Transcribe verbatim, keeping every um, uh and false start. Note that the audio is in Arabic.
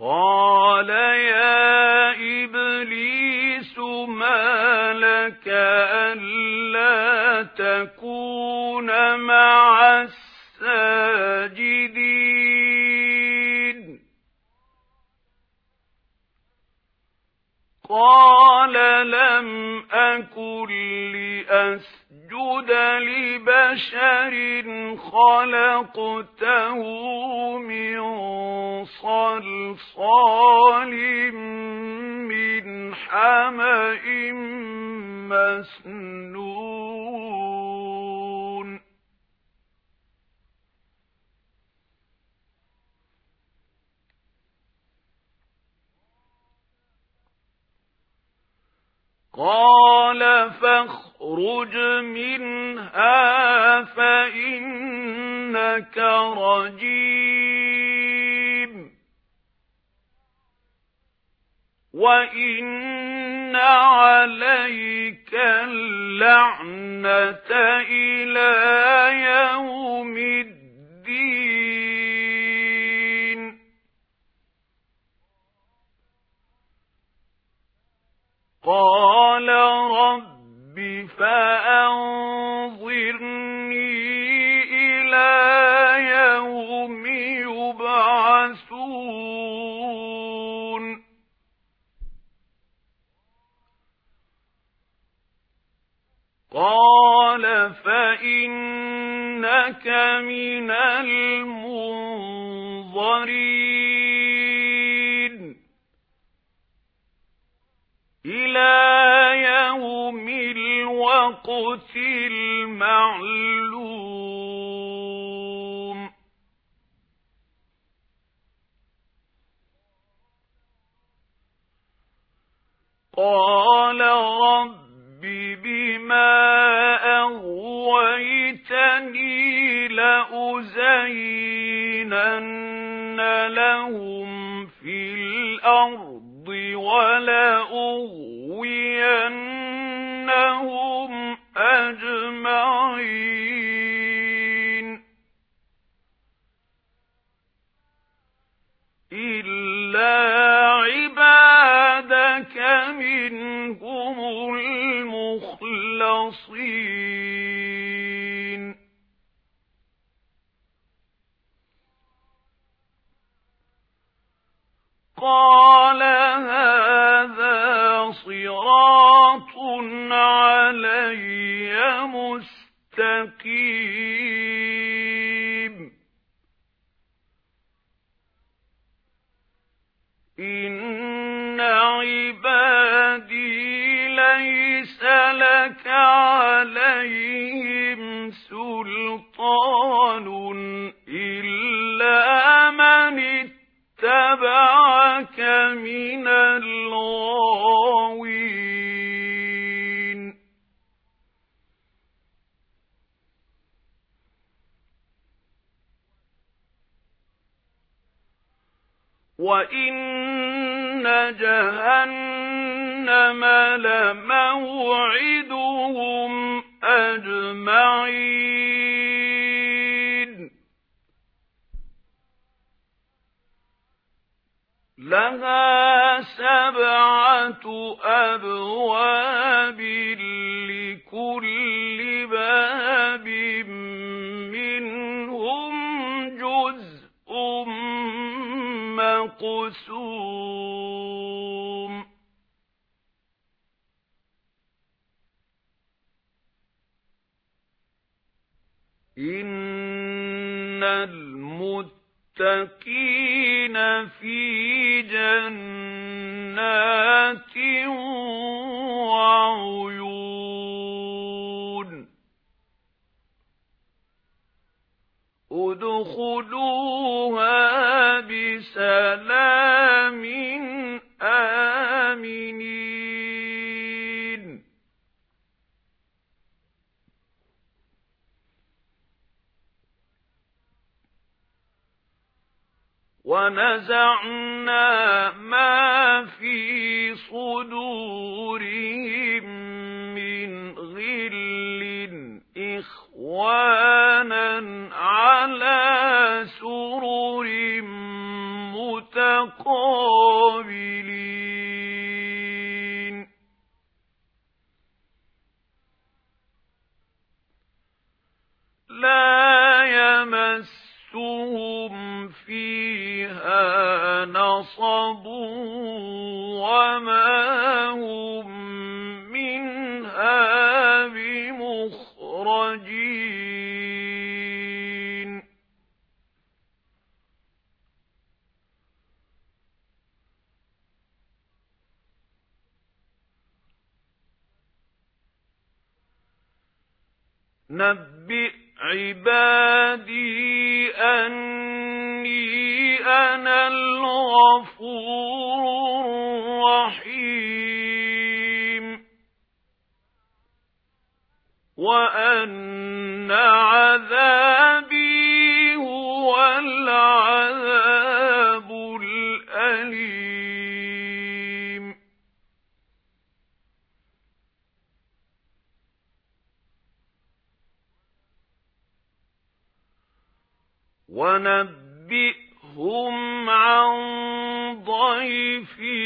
قال يا إبليس ما لك ألا تكون مع الساجدين قال لم أكن لأسجد لبشر خلقته من صلصال من حمأ مسنون قال فاخرج منها فإنك رجيم وإن عليك اللعنة إلى يوم الدين قال رب فأنظرني إلى يوم يبعثون قال فإنك من المنظرين إلى يوم الوقت المعلوم قال رب بما أغويتني لأزينن لهم في الأرض ولأغوينهم أجمعين إلا عبادك منهم المخلصين قال هذا صراط علي مستقيم إن عبادي ليس لك عليهم سلطان إلا من اتبعك من الغاوين وإن جهنم لموعدهم أجمعين لها سبعة أبواب لكل باب منهم جزء مقسوم إن المتقين في جنات وعيون ادخلوها بسلام آمنين ونزعنا ما في صدورهم من غل إخوانا على سرر متقابلين قابلين لا يمسهم فيها نصب وما هم منها بمخرجين نبئ عبادي أني أنا الغفور الرحيم وأن عذابي هو العذاب الأليم ونبئهم عن ضيف